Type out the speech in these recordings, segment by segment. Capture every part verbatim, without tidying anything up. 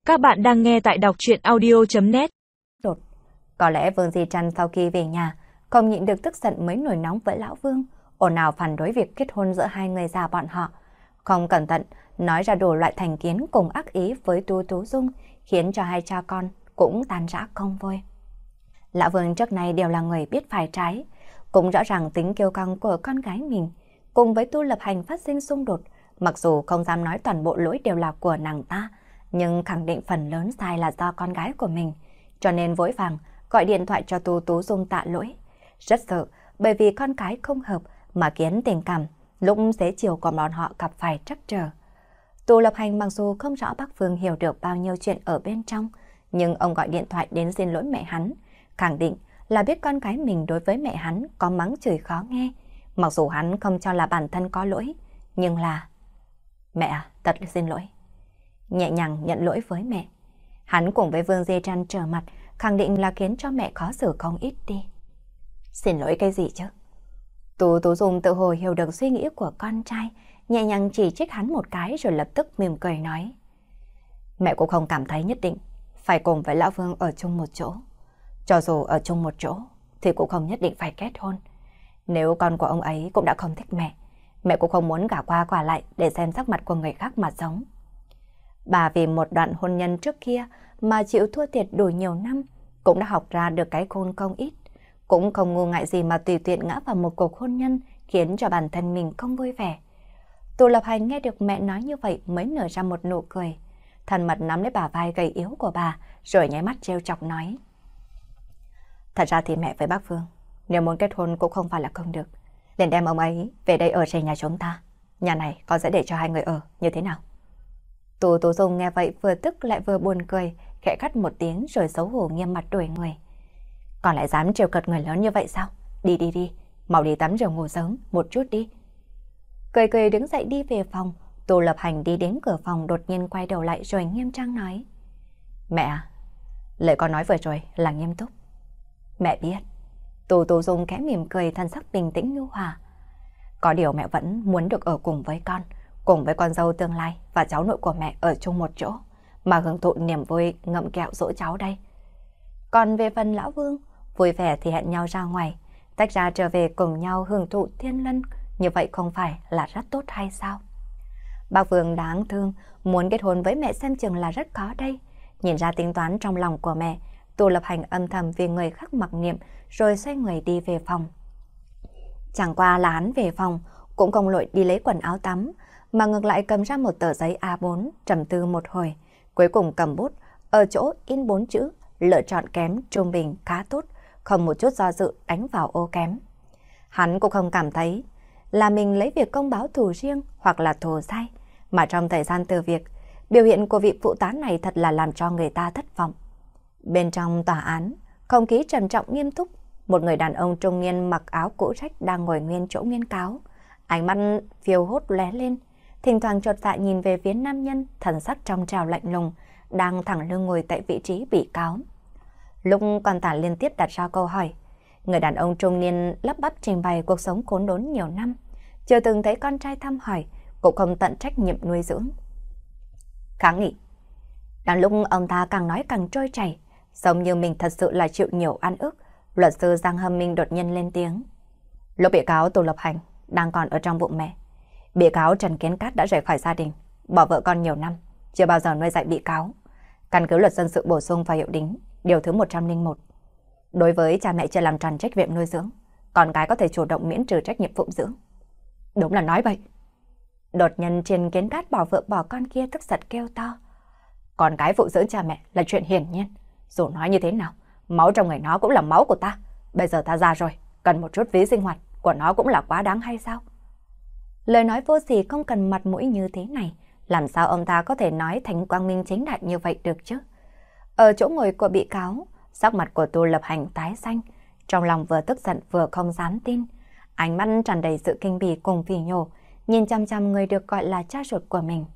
Các bạn đang nghe tại đọc truyện audio chấm net. Có lẽ Vương Di Trăn sau khi về nhà không nhịn được tức giận mới nổi nóng với Lão Vương, ồn ào phản đối việc kết hôn giữa hai người già bọn họ. Không cẩn thận nói ra đủ loại thành kiến cùng ác ý với Tu Tú Dung, khiến cho hai cha con cũng tan rã không vui. Lão Vương trước nay đều là người biết phải trái, cũng rõ ràng tính kiêu căng của con gái mình, cùng với Tu Lập Hành phát sinh xung đột, mặc dù không dám nói toàn bộ lỗi đều là của nàng ta, nhưng khẳng định phần lớn sai là do con gái của mình, cho nên vội vàng gọi điện thoại cho Tu Tú Dung tạ lỗi. Rất sợ bởi vì con cái không hợp mà khiến tình cảm lúc xế chiều của bọn họ gặp phải trắc trở. Tu Lập Hành mặc dù không rõ Bắc Phương hiểu được bao nhiêu chuyện ở bên trong, nhưng ông gọi điện thoại đến xin lỗi mẹ hắn, khẳng định là biết con gái mình đối với mẹ hắn có mắng chửi khó nghe, mặc dù hắn không cho là bản thân có lỗi, nhưng là... Mẹ à, thật xin lỗi. Nhẹ nhàng nhận lỗi với mẹ. Hắn cùng với Vương Di Trăn trở mặt, khẳng định là khiến cho mẹ khó xử không ít đi. Xin lỗi cái gì chứ? Tú Tú Dung tự hồ hiểu được suy nghĩ của con trai, nhẹ nhàng chỉ trích hắn một cái rồi lập tức mỉm cười nói. Mẹ cũng không cảm thấy nhất định phải cùng với Lão Vương ở chung một chỗ. Cho dù ở chung một chỗ thì cũng không nhất định phải kết hôn. Nếu con của ông ấy cũng đã không thích mẹ, mẹ cũng không muốn gả qua quả lại để xem sắc mặt của người khác mà sống. Bà vì một đoạn hôn nhân trước kia mà chịu thua thiệt đủ nhiều năm, cũng đã học ra được cái khôn không ít, cũng không ngu ngại gì mà tùy tiện ngã vào một cuộc hôn nhân khiến cho bản thân mình không vui vẻ. Tu Lập Hành nghe được mẹ nói như vậy mới nở ra một nụ cười, thân mật nắm lấy bả vai gầy yếu của bà rồi nháy mắt trêu chọc nói. Thật ra thì mẹ với bác Phương, nếu muốn kết hôn cũng không phải là không được. Liền đem ông ấy về đây ở trên nhà chúng ta. Nhà này con sẽ để cho hai người ở, như thế nào? Tú Tú Dung nghe vậy vừa tức lại vừa buồn cười, khẽ cắt một tiếng rồi xấu hổ nghiêm mặt đuổi người. Còn lại dám trêu cợt người lớn như vậy sao? Đi đi đi, mau đi tắm rồi ngủ sớm một chút đi. Cười cười đứng dậy đi về phòng, Tu Lập Hành đi đến cửa phòng đột nhiên quay đầu lại rồi nghiêm trang nói. Mẹ à, lời con nói vừa rồi là nghiêm túc. Mẹ biết. Tú Tú Dung khẽ mỉm cười, thân sắc bình tĩnh nhu hòa. Có điều mẹ vẫn muốn được ở cùng với con, cùng với con dâu tương lai và cháu nội của mẹ ở chung một chỗ, mà hưởng thụ niềm vui ngậm kẹo dỗ cháu đây. Còn về phần Lão Vương, vui vẻ thì hẹn nhau ra ngoài, tách ra trở về cùng nhau hưởng thụ thiên lân, như vậy không phải là rất tốt hay sao? Bác Vương đáng thương, muốn kết hôn với mẹ xem chừng là rất khó đây. Nhìn ra tính toán trong lòng của mẹ, Tu Lập Hành âm thầm vì người khác mặc niệm rồi xoay người đi về phòng. Chẳng qua là hắn về phòng cũng không lội đi lấy quần áo tắm, mà ngược lại cầm ra một tờ giấy A bốn, trầm tư một hồi, cuối cùng cầm bút ở chỗ in bốn chữ lựa chọn kém, trung bình, khá tốt, không một chút do dự đánh vào ô kém. Hắn cũng không cảm thấy là mình lấy việc công báo thù riêng hoặc là thù sai, mà trong thời gian từ việc, biểu hiện của vị phụ tá này thật là làm cho người ta thất vọng. Bên trong tòa án, không khí trầm trọng nghiêm túc, một người đàn ông trung niên mặc áo cũ rách đang ngồi nguyên chỗ nguyên cáo, ánh mắt phiêu hốt lóe lên, thỉnh thoảng chột dạ nhìn về phía nam nhân thần sắc trong trào lạnh lùng đang thẳng lưng ngồi tại vị trí bị cáo. Lúc quan tả liên tiếp đặt ra câu hỏi, người đàn ông trung niên lắp bắp trình bày cuộc sống khốn đốn nhiều năm, chưa từng thấy con trai thăm hỏi, cũng không tận trách nhiệm nuôi dưỡng. Kháng nghị. Đang lúc ông ta càng nói càng trôi chảy, giống như mình thật sự là chịu nhiều ăn ức, luật sư Giang Hâm Minh đột nhiên lên tiếng. Lúc bị cáo Tu Lập Hành đang còn ở trong bụng mẹ, bị cáo Trần Kiến Cát đã rời khỏi gia đình, bỏ vợ con nhiều năm, chưa bao giờ nuôi dạy bị cáo. Căn cứ luật dân sự bổ sung và hiệu đính, điều thứ một trăm lẻ một. Đối với cha mẹ chưa làm tròn trách nhiệm nuôi dưỡng, con cái có thể chủ động miễn trừ trách nhiệm phụng dưỡng. Đúng là nói vậy. Đột nhân Trần Kiến Cát bỏ vợ bỏ con kia tức giận kêu to. Con cái phụng dưỡng cha mẹ là chuyện hiển nhiên. Dù nói như thế nào, máu trong người nó cũng là máu của ta. Bây giờ ta già rồi, cần một chút phí sinh hoạt của nó cũng là quá đáng hay sao? Lời nói vô sỉ không cần mặt mũi như thế này, làm sao ông ta có thể nói thành quang minh chính đại như vậy được chứ? Ở chỗ ngồi của bị cáo, sắc mặt của Tu Lập Hành tái xanh, trong lòng vừa tức giận vừa không dám tin, ánh mắt tràn đầy sự kinh bỉ cùng phỉ nhổ, nhìn chăm chăm người được gọi là cha ruột của mình.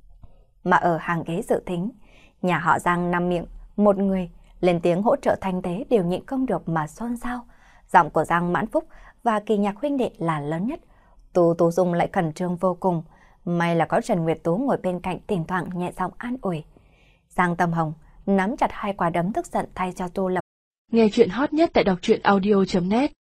Mà ở hàng ghế dự thính, nhà họ Giang năm miệng, một người lên tiếng hỗ trợ thanh tế đều nhịn không được mà xôn xao. Giọng của Giang Mãn Phúc và Kỳ Nhạc huynh đệ là lớn nhất. Tú Tú Dung lại khẩn trương vô cùng, may là có Trần Nguyệt Tú ngồi bên cạnh thỉnh thoảng nhẹ giọng an ủi. Giang Tâm Hồng nắm chặt hai quả đấm tức giận thay cho Tô Lập. Nghe chuyện hot nhất tại đọc truyện audio chấm net